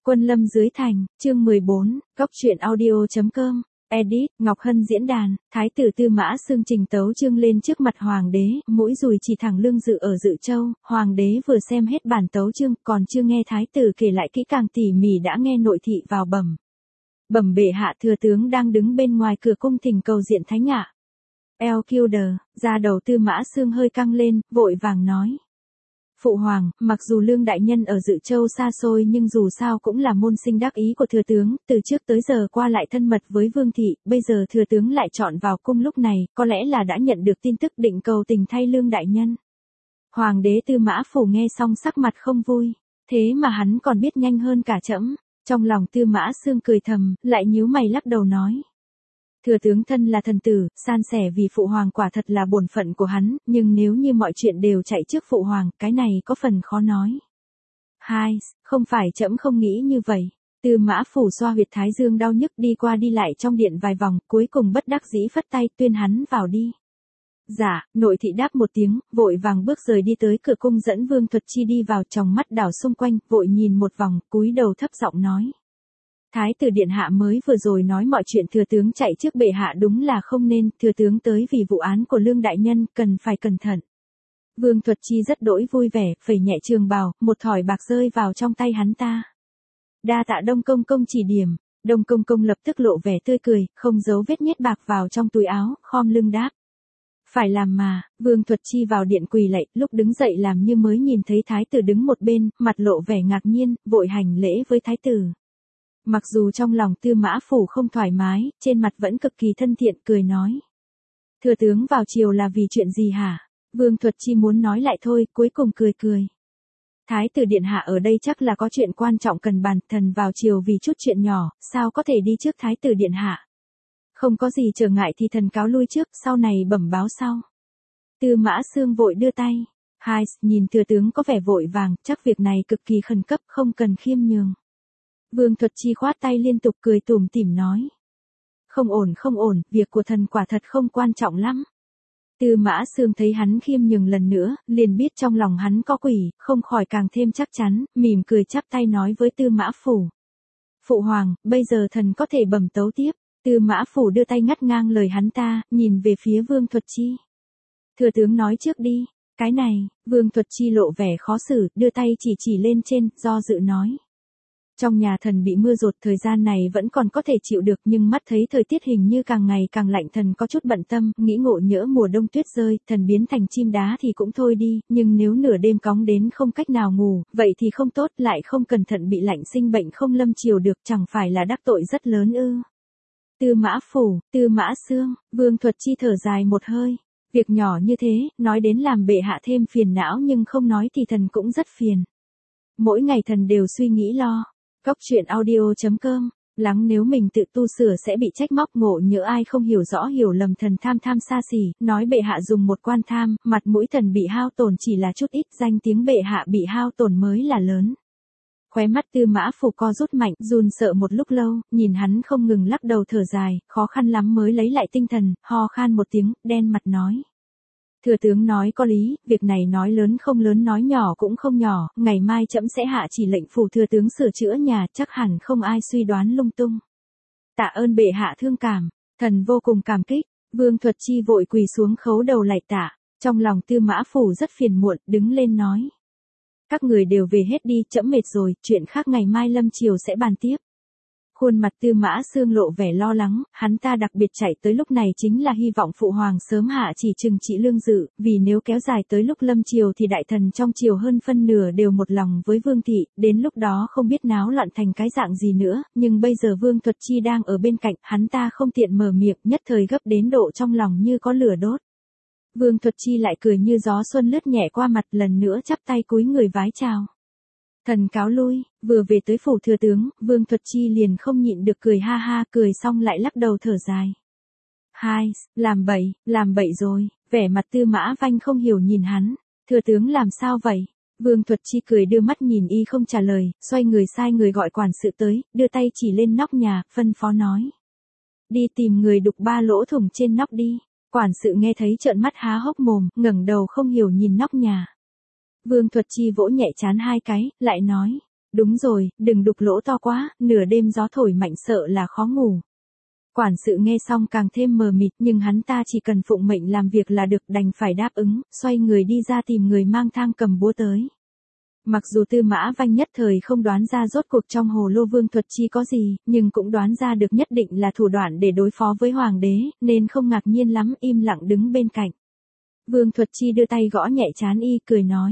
Quân lâm dưới thành, chương 14, Cóc truyện audio.com, edit, Ngọc Hân diễn đàn, Thái tử Tư Mã Xương trình tấu chương lên trước mặt hoàng đế, mũi dùi chỉ thẳng lưng dự ở Dự Châu, hoàng đế vừa xem hết bản tấu chương, còn chưa nghe thái tử kể lại kỹ càng tỉ mỉ đã nghe nội thị vào bẩm bệ hạ thừa tướng đang đứng bên ngoài cửa cung thỉnh cầu diện thánh ạ. Elkilder, da đầu Tư Mã Xương hơi căng lên, vội vàng nói. Phụ hoàng, mặc dù Lương đại nhân ở Dự Châu xa xôi nhưng dù sao cũng là môn sinh đắc ý của thừa tướng, từ trước tới giờ qua lại thân mật với vương thị, bây giờ thừa tướng lại chọn vào cung lúc này, có lẽ là đã nhận được tin tức định cầu tình thay Lương đại nhân. Hoàng đế Tư Mã Phủ nghe xong sắc mặt không vui, thế mà hắn còn biết nhanh hơn cả trẫm. Trong lòng Tư Mã Xương cười thầm, lại nhíu mày lắc đầu nói. Thừa tướng thân là thần tử, san sẻ vì phụ hoàng quả thật là bổn phận của hắn, nhưng nếu như mọi chuyện đều chạy trước phụ hoàng, cái này có phần khó nói. Không phải trẫm không nghĩ như vậy. Tư Mã Phủ xoa huyệt thái dương đau nhức đi qua đi lại trong điện vài vòng, cuối cùng bất đắc dĩ phất tay tuyên hắn vào đi. Dạ, nội thị đáp một tiếng, vội vàng bước rời đi tới cửa cung dẫn Vương Thuật Chi đi vào, tròng mắt đảo xung quanh, vội nhìn một vòng, cúi đầu thấp giọng nói. Thái tử điện hạ mới vừa rồi nói mọi chuyện thừa tướng chạy trước bệ hạ đúng là không nên, thừa tướng tới vì vụ án của Lương đại nhân, cần phải cẩn thận. Vương Thuật Chi rất đỗi vui vẻ, phẩy nhẹ trường bào, một thỏi bạc rơi vào trong tay hắn ta. Đa tạ Đông công công chỉ điểm. Đông công công lập tức lộ vẻ tươi cười, không giấu vết nhét bạc vào trong túi áo, khom lưng đáp. Phải làm mà. Vương Thuật Chi vào điện quỳ lạy, lúc đứng dậy làm như mới nhìn thấy thái tử đứng một bên, mặt lộ vẻ ngạc nhiên, vội hành lễ với thái tử. Mặc dù trong lòng Tư Mã Phủ không thoải mái, trên mặt vẫn cực kỳ thân thiện, cười nói. Thừa tướng vào triều là vì chuyện gì hả? Vương Thuật Chi muốn nói lại thôi, cuối cùng cười. Thái tử điện hạ ở đây chắc là có chuyện quan trọng cần bàn, thần vào triều vì chút chuyện nhỏ, sao có thể đi trước thái tử điện hạ? Không có gì trở ngại thì thần cáo lui trước, sau này bẩm báo sau. Tư Mã Xương vội đưa tay. Nhìn thừa tướng có vẻ vội vàng, chắc việc này cực kỳ khẩn cấp, không cần khiêm nhường. Vương Thuật Chi khoát tay liên tục cười tủm tỉm nói. Không ổn, việc của thần quả thật không quan trọng lắm. Tư Mã Xương thấy hắn khiêm nhường lần nữa, liền biết trong lòng hắn có quỷ, không khỏi càng thêm chắc chắn, mỉm cười chắp tay nói với Tư Mã Phủ. Phụ hoàng, bây giờ thần có thể bẩm tấu tiếp. Tư Mã Phủ đưa tay ngắt ngang lời hắn ta, nhìn về phía Vương Thuật Chi. Thừa tướng nói trước đi. Cái này, Vương Thuật Chi lộ vẻ khó xử, đưa tay chỉ lên trên, do dự nói. Trong nhà thần bị mưa dột, thời gian này vẫn còn có thể chịu được, nhưng mắt thấy thời tiết hình như càng ngày càng lạnh, thần có chút bận tâm, nghĩ ngộ nhỡ mùa đông tuyết rơi, thần biến thành chim đá thì cũng thôi đi, nhưng nếu nửa đêm cóng đến không cách nào ngủ, vậy thì không tốt, lại không cẩn thận bị lạnh sinh bệnh không lâm chiều được, chẳng phải là đắc tội rất lớn ư? Tư Mã Phủ, Tư Mã Xương, Vương Thuật Chi thở dài một hơi. Việc nhỏ như thế, nói đến làm bệ hạ thêm phiền não nhưng không nói thì thần cũng rất phiền. Mỗi ngày thần đều suy nghĩ lo. Cóc truyện audio.com, lắng nếu mình tự tu sửa sẽ bị trách móc, ngộ nhỡ ai không hiểu rõ hiểu lầm thần tham xa xỉ, nói bệ hạ dùng một quan tham, mặt mũi thần bị hao tổn chỉ là chút ít, danh tiếng bệ hạ bị hao tổn mới là lớn. Khóe mắt Tư Mã Phủ co rút mạnh, run sợ một lúc lâu, nhìn hắn không ngừng lắc đầu thở dài, khó khăn lắm mới lấy lại tinh thần, ho khan một tiếng, đen mặt nói. Thừa tướng nói có lý, việc này nói lớn không lớn nói nhỏ cũng không nhỏ, ngày mai trẫm sẽ hạ chỉ lệnh phủ thừa tướng sửa chữa nhà, chắc hẳn không ai suy đoán lung tung. Tạ ơn bệ hạ thương cảm, thần vô cùng cảm kích. Vương Thuật Chi vội quỳ xuống khấu đầu lạy tạ, trong lòng Tư Mã Phủ rất phiền muộn, đứng lên nói. Các người đều về hết đi, trẫm mệt rồi, chuyện khác ngày mai lâm chiều sẽ bàn tiếp. Khuôn mặt Tư Mã Xương lộ vẻ lo lắng, hắn ta đặc biệt chạy tới lúc này chính là hy vọng phụ hoàng sớm hạ chỉ trừng trị Lương Dự, vì nếu kéo dài tới lúc lâm chiều thì đại thần trong triều hơn phân nửa đều một lòng với Vương thị, đến lúc đó không biết náo loạn thành cái dạng gì nữa, nhưng bây giờ Vương Thuật Chi đang ở bên cạnh, hắn ta không tiện mở miệng, nhất thời gấp đến độ trong lòng như có lửa đốt. Vương Thuật Chi lại cười như gió xuân lướt nhẹ qua mặt, lần nữa chắp tay cúi người vái chào. Thần cáo lui, vừa về tới phủ thừa tướng, Vương Thuật Chi liền không nhịn được cười ha ha, cười xong lại lắc đầu thở dài. Làm bậy rồi, vẻ mặt Tư Mã Vanh không hiểu nhìn hắn, thừa tướng làm sao vậy? Vương Thuật Chi cười đưa mắt nhìn y không trả lời, xoay người sai người gọi quản sự tới, đưa tay chỉ lên nóc nhà, phân phó nói. Đi tìm người đục 3 lỗ thủng trên nóc đi. Quản sự nghe thấy trợn mắt há hốc mồm, ngẩng đầu không hiểu nhìn nóc nhà. Vương Thuật Chi vỗ nhẹ trán 2 cái, lại nói, Đúng rồi, đừng đục lỗ to quá, nửa đêm gió thổi mạnh sợ là khó ngủ. Quản sự nghe xong càng thêm mờ mịt, nhưng hắn ta chỉ cần phụng mệnh làm việc là được, đành phải đáp ứng, xoay người đi ra tìm người mang thang cầm búa tới. Mặc dù Tư Mã Vanh nhất thời không đoán ra rốt cuộc trong hồ lô Vương Thuật Chi có gì, nhưng cũng đoán ra được nhất định là thủ đoạn để đối phó với hoàng đế, nên không ngạc nhiên lắm, im lặng đứng bên cạnh. Vương Thuật Chi đưa tay gõ nhẹ trán y, cười nói.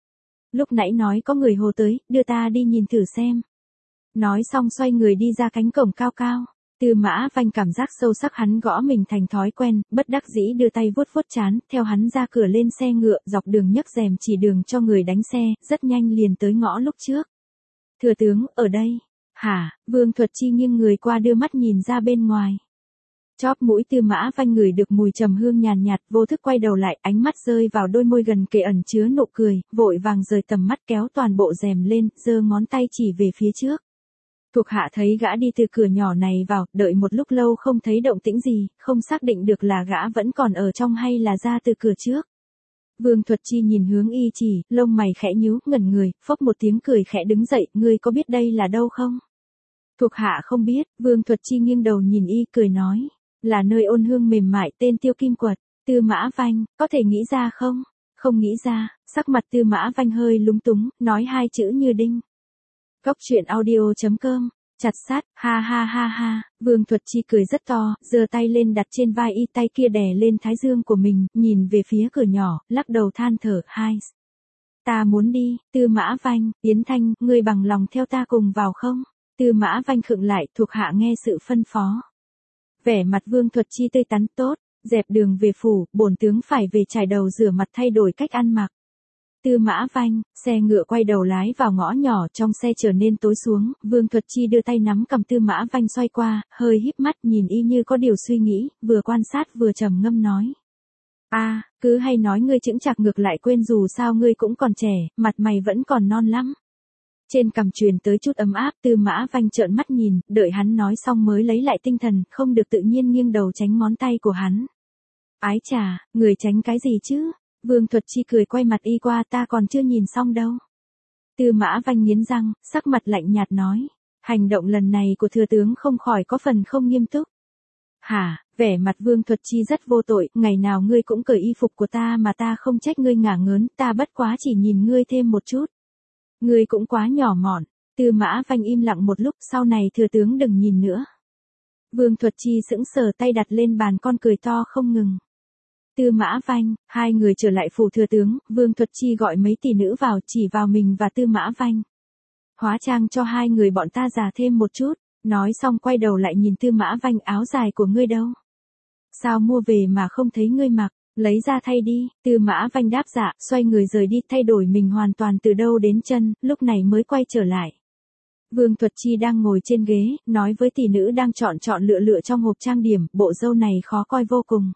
Lúc nãy nói có người hồ tới, đưa ta đi nhìn thử xem. Nói xong xoay người đi ra cánh cổng cao cao. Tư Mã Vanh cảm giác sâu sắc hắn gõ mình thành thói quen, bất đắc dĩ đưa tay vuốt vuốt trán, theo hắn ra cửa lên xe ngựa, dọc đường nhấc rèm chỉ đường cho người đánh xe, rất nhanh liền tới ngõ lúc trước. Thừa tướng, ở đây. Hả? Vương Thuật Chi nghiêng người qua đưa mắt nhìn ra bên ngoài. Chóp mũi Tư Mã Vanh ngửi được mùi trầm hương nhàn nhạt, vô thức quay đầu lại, ánh mắt rơi vào đôi môi gần kề ẩn chứa nụ cười, vội vàng rời tầm mắt kéo toàn bộ rèm lên, giơ ngón tay chỉ về phía trước. Thuộc hạ thấy gã đi từ cửa nhỏ này vào, đợi một lúc lâu không thấy động tĩnh gì, không xác định được là gã vẫn còn ở trong hay là ra từ cửa trước. Vương Thuật Chi nhìn hướng y chỉ, lông mày khẽ nhíu, ngẩn người, phốc một tiếng cười khẽ đứng dậy, ngươi có biết đây là đâu không? Thuộc hạ không biết, Vương Thuật Chi nghiêng đầu nhìn y cười nói, là nơi ôn hương mềm mại tên Tiêu Kim Quật. Tư Mã Vanh, có thể nghĩ ra không? Không nghĩ ra, sắc mặt Tư Mã Vanh hơi lúng túng, nói hai chữ như đinh. Cốc truyện audio.com, chặt sát, ha ha ha ha, Vương Thuật Chi cười rất to, giơ tay lên đặt trên vai y, tay kia đè lên thái dương của mình, nhìn về phía cửa nhỏ, lắc đầu than thở, hai. Ta muốn đi, Tư Mã Vanh, Yến Thanh, ngươi bằng lòng theo ta cùng vào không? Tư Mã Vanh khựng lại, thuộc hạ nghe sự phân phó. Vẻ mặt Vương Thuật Chi tươi tắn, tốt, dẹp đường về phủ, bổn tướng phải về chải đầu rửa mặt thay đổi cách ăn mặc. Tư Mã Vanh, xe ngựa quay đầu lái vào ngõ nhỏ, trong xe trở nên tối xuống, Vương Thuật Chi đưa tay nắm cầm Tư Mã Vanh xoay qua, hơi híp mắt nhìn y như có điều suy nghĩ, vừa quan sát vừa trầm ngâm nói. Cứ hay nói ngươi chững chạc, ngược lại quên dù sao ngươi cũng còn trẻ, mặt mày vẫn còn non lắm. Trên cằm truyền tới chút ấm áp, Tư Mã Vanh trợn mắt nhìn, đợi hắn nói xong mới lấy lại tinh thần, không được tự nhiên nghiêng đầu tránh ngón tay của hắn. Ái chà, người tránh cái gì chứ? Vương Thuật Chi cười quay mặt y qua, ta còn chưa nhìn xong đâu. Tư Mã Vanh nghiến răng, sắc mặt lạnh nhạt nói. Hành động lần này của thừa tướng không khỏi có phần không nghiêm túc. Hả, vẻ mặt Vương Thuật Chi rất vô tội, ngày nào ngươi cũng cởi y phục của ta mà ta không trách ngươi ngả ngớn, ta bất quá chỉ nhìn ngươi thêm một chút. Ngươi cũng quá nhỏ mọn. Tư Mã Vanh im lặng một lúc, sau này thừa tướng đừng nhìn nữa. Vương Thuật Chi sững sờ, tay đặt lên bàn, con cười to không ngừng. Tư Mã Vanh, hai người trở lại phủ thừa tướng, Vương Thuật Chi gọi mấy tỷ nữ vào, chỉ vào mình và Tư Mã Vanh. Hóa trang cho hai người bọn ta già thêm một chút, nói xong quay đầu lại nhìn Tư Mã Vanh, áo dài của ngươi đâu? Sao mua về mà không thấy ngươi mặc, lấy ra thay đi. Tư Mã Vanh đáp dạ, xoay người rời đi, thay đổi mình hoàn toàn từ đầu đến chân, lúc này mới quay trở lại. Vương Thuật Chi đang ngồi trên ghế, nói với tỷ nữ đang chọn lựa trong hộp trang điểm, bộ râu này khó coi vô cùng.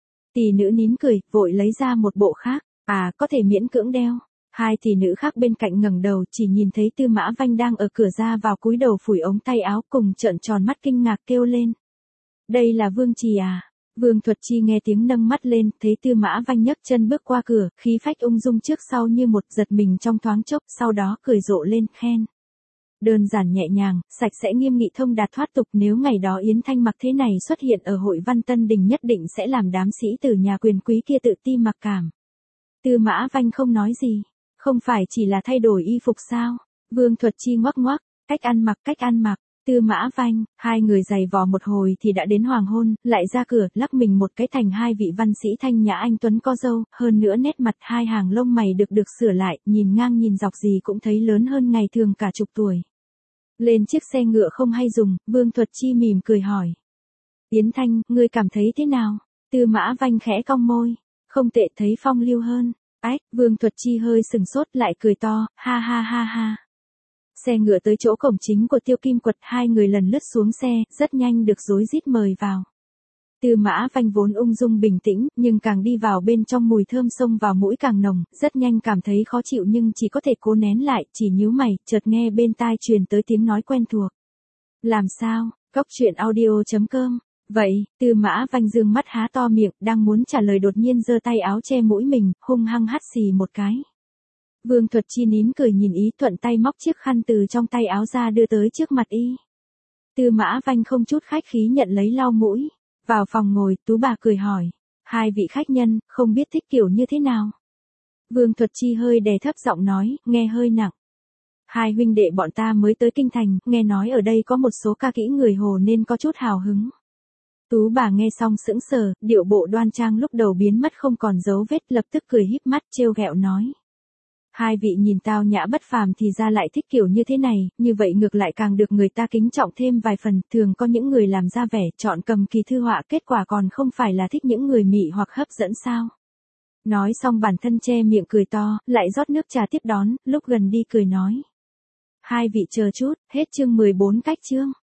Tỷ nữ nín cười, vội lấy ra một bộ khác, có thể miễn cưỡng đeo. Hai tỷ nữ khác bên cạnh ngẩng đầu, chỉ nhìn thấy Tư Mã Vanh đang ở cửa ra vào cúi đầu phủi ống tay áo, cùng trợn tròn mắt kinh ngạc kêu lên. Đây là Vương Trì à? Vương Thuật Chi nghe tiếng nâng mắt lên, thấy Tư Mã Vanh nhấc chân bước qua cửa, khí phách ung dung trước sau như một, giật mình trong thoáng chốc, sau đó cười rộ lên, khen. Đơn giản nhẹ nhàng, sạch sẽ nghiêm nghị, thông đạt thoát tục, nếu ngày đó Yến Thanh mặc thế này xuất hiện ở hội Văn Tân Đình nhất định sẽ làm đám sĩ tử nhà quyền quý kia tự ti mặc cảm. Tư Mã Vanh không nói gì, không phải chỉ là thay đổi y phục sao? Vương Thuật Chi ngoắc ngoắc, cách ăn mặc. Tư Mã Vanh, hai người giày vò một hồi thì đã đến hoàng hôn, lại ra cửa, lắc mình một cái thành hai vị văn sĩ thanh nhã anh tuấn có râu, hơn nữa nét mặt hai hàng lông mày được sửa lại, nhìn ngang nhìn dọc gì cũng thấy lớn hơn ngày thường cả chục tuổi. Lên chiếc xe ngựa không hay dùng, Vương Thuật Chi mỉm cười hỏi. Yến Thanh, ngươi cảm thấy thế nào? Tư Mã Vanh khẽ cong môi, không tệ, thấy phong lưu hơn. Vương Thuật Chi hơi sừng sốt lại cười to, ha ha ha ha. Xe ngựa tới chỗ cổng chính của Tiêu Kim Quật, hai người lần lướt xuống xe, rất nhanh được rối rít mời vào. Tư Mã Vanh vốn ung dung bình tĩnh, nhưng càng đi vào bên trong mùi thơm xông vào mũi càng nồng, rất nhanh cảm thấy khó chịu nhưng chỉ có thể cố nén lại, chỉ nhíu mày, chợt nghe bên tai truyền tới tiếng nói quen thuộc. Làm sao? Cốc truyện audio.com. Vậy, Tư Mã Vanh dương mắt há to miệng, đang muốn trả lời đột nhiên giơ tay áo che mũi mình, hung hăng hắt xì một cái. Vương Thuật Chi nín cười nhìn ý, thuận tay móc chiếc khăn từ trong tay áo ra đưa tới trước mặt y. Tư Mã Vanh không chút khách khí nhận lấy lau mũi. Vào phòng ngồi, Tú bà cười hỏi. Hai vị khách nhân, không biết thích kiểu như thế nào? Vương Thuật Chi hơi đè thấp giọng nói, nghe hơi nặng. Hai huynh đệ bọn ta mới tới kinh thành, nghe nói ở đây có một số ca kỹ người Hồ nên có chút hào hứng. Tú bà nghe xong sững sờ, điệu bộ đoan trang lúc đầu biến mất không còn dấu vết, lập tức cười híp mắt trêu ghẹo nói. Hai vị nhìn tao nhã bất phàm thì ra lại thích kiểu như thế này, như vậy ngược lại càng được người ta kính trọng thêm vài phần, thường có những người làm ra vẻ, chọn cầm kỳ thư họa, kết quả còn không phải là thích những người mị hoặc hấp dẫn sao. Nói xong bản thân che miệng cười to, lại rót nước trà tiếp đón, lúc gần đi cười nói. Hai vị chờ chút, hết chương 14 cách chương.